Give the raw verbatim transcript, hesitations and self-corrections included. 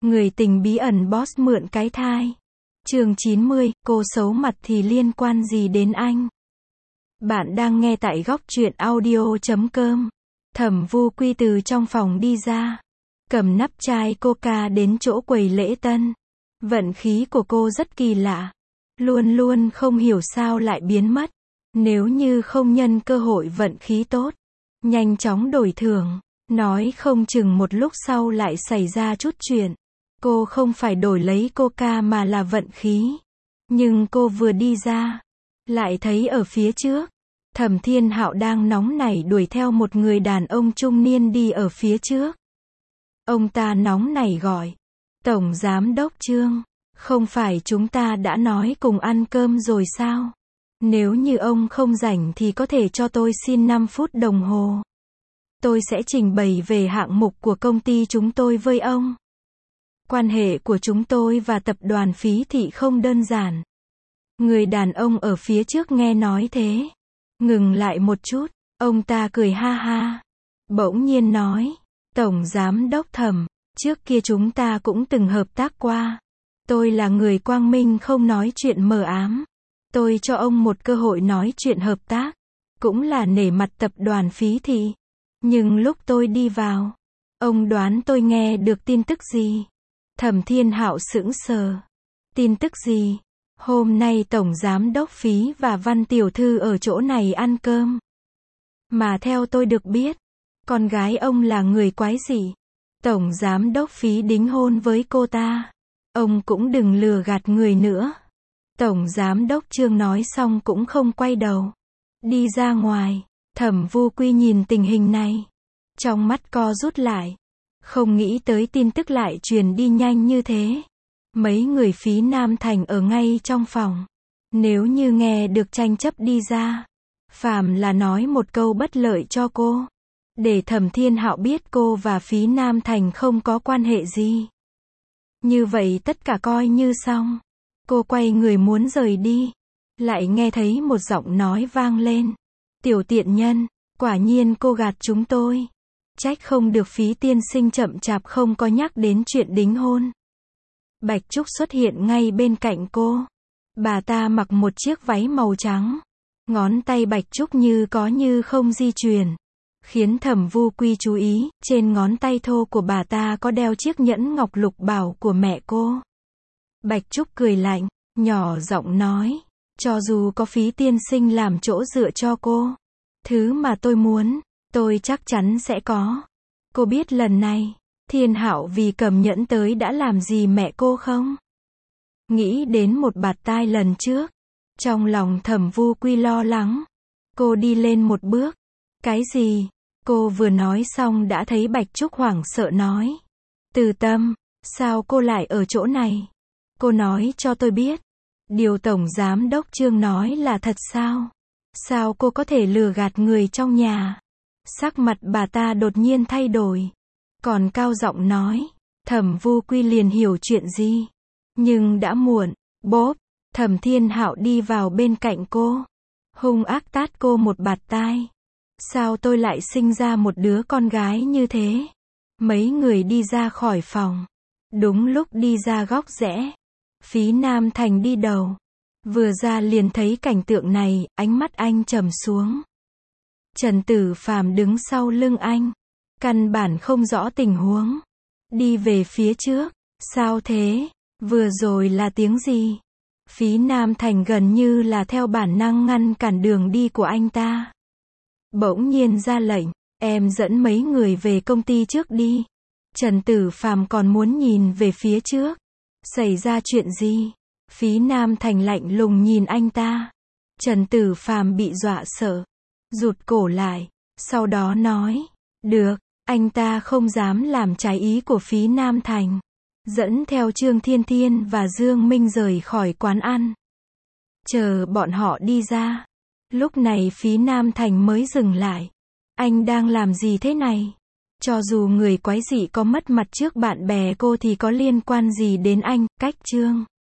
Người tình bí ẩn boss mượn cái thai. Chương chín mươi, cô xấu mặt thì liên quan gì đến anh? Bạn đang nghe tại góc truyện audio chấm com. Thẩm Vu Quy từ trong phòng đi ra, cầm nắp chai coca đến chỗ quầy lễ tân. Vận khí của cô rất kỳ lạ, luôn luôn không hiểu sao lại biến mất. Nếu như không nhân cơ hội vận khí tốt, nhanh chóng đổi thưởng, nói không chừng một lúc sau lại xảy ra chút chuyện. Cô không phải đổi lấy coca mà là vận khí. Nhưng cô vừa đi ra, lại thấy ở phía trước, Thẩm Thiên Hạo đang nóng nảy đuổi theo một người đàn ông trung niên đi ở phía trước. Ông ta nóng nảy gọi, Tổng Giám Đốc Trương, không phải chúng ta đã nói cùng ăn cơm rồi sao? Nếu như ông không rảnh thì có thể cho tôi xin năm phút đồng hồ. Tôi sẽ trình bày về hạng mục của công ty chúng tôi với ông. Quan hệ của chúng tôi và tập đoàn Phí Thị không đơn giản. Người đàn ông ở phía trước nghe nói thế, ngừng lại một chút, ông ta cười ha ha. Bỗng nhiên nói, Tổng Giám Đốc Thẩm, trước kia chúng ta cũng từng hợp tác qua. Tôi là người quang minh không nói chuyện mờ ám. Tôi cho ông một cơ hội nói chuyện hợp tác, cũng là nể mặt tập đoàn Phí Thị. Nhưng lúc tôi đi vào, ông đoán tôi nghe được tin tức gì? Thẩm Thiên Hạo sững sờ. Tin tức gì? Hôm nay Tổng Giám Đốc Phí và Văn Tiểu Thư ở chỗ này ăn cơm. Mà theo tôi được biết, con gái ông là người quái dị. Tổng Giám Đốc Phí đính hôn với cô ta. Ông cũng đừng lừa gạt người nữa. Tổng Giám Đốc Trương nói xong cũng không quay đầu, đi ra ngoài. Thẩm Vu Quy nhìn tình hình này, trong mắt co rút lại. Không nghĩ tới tin tức lại truyền đi nhanh như thế. Mấy người Phí Nam Thành ở ngay trong phòng. Nếu như nghe được tranh chấp đi ra, phàm là nói một câu bất lợi cho cô, để Thẩm Thiên Hạo biết cô và Phí Nam Thành không có quan hệ gì, như vậy tất cả coi như xong. Cô quay người muốn rời đi, lại nghe thấy một giọng nói vang lên. Tiểu tiện nhân, quả nhiên cô gạt chúng tôi. Trách không được Phí tiên sinh chậm chạp không có nhắc đến chuyện đính hôn. Bạch Trúc xuất hiện ngay bên cạnh cô. Bà ta mặc một chiếc váy màu trắng. Ngón tay Bạch Trúc như có như không di chuyển, khiến Thẩm Vu Quy chú ý, trên ngón tay thô của bà ta có đeo chiếc nhẫn ngọc lục bảo của mẹ cô. Bạch Trúc cười lạnh, nhỏ giọng nói, cho dù có Phí tiên sinh làm chỗ dựa cho cô, thứ mà tôi muốn, tôi chắc chắn sẽ có. Cô biết lần này, Thiên Hạo vì cầm nhẫn tới đã làm gì mẹ cô không? Nghĩ đến một bạt tai lần trước, trong lòng Thẩm Vu Quy lo lắng. Cô đi lên một bước. Cái gì? Cô vừa nói xong đã thấy Bạch Trúc hoảng sợ nói. Từ Tâm, sao cô lại ở chỗ này? Cô nói cho tôi biết, điều Tổng Giám Đốc Trương nói là thật sao? Sao cô có thể lừa gạt người trong nhà? Sắc mặt bà ta đột nhiên thay đổi, còn cao giọng nói. Thẩm Vu Quy liền hiểu chuyện gì, nhưng đã muộn. Bốp, Thẩm Thiên Hạo đi vào bên cạnh cô, hung ác tát cô một bạt tai. Sao tôi lại sinh ra một đứa con gái như thế? Mấy người đi ra khỏi phòng. Đúng lúc đi ra góc rẽ, Phí Nam Thành đi đầu. Vừa ra liền thấy cảnh tượng này, ánh mắt anh trầm xuống. Trần Tử Phàm đứng sau lưng anh, căn bản không rõ tình huống, đi về phía trước. Sao thế? Vừa rồi là tiếng gì? Phí Nam Thành gần như là theo bản năng ngăn cản đường đi của anh ta. Bỗng nhiên ra lệnh, em dẫn mấy người về công ty trước đi. Trần Tử Phàm còn muốn nhìn về phía trước. Xảy ra chuyện gì? Phí Nam Thành lạnh lùng nhìn anh ta. Trần Tử Phàm bị dọa sợ, rụt cổ lại, sau đó nói, được. Anh ta không dám làm trái ý của Phí Nam Thành, dẫn theo Trương Thiên Thiên và Dương Minh rời khỏi quán ăn. Chờ bọn họ đi ra, lúc này Phí Nam Thành mới dừng lại. Anh đang làm gì thế này? Cho dù người quái dị có mất mặt trước bạn bè cô thì có liên quan gì đến anh? Cách Trương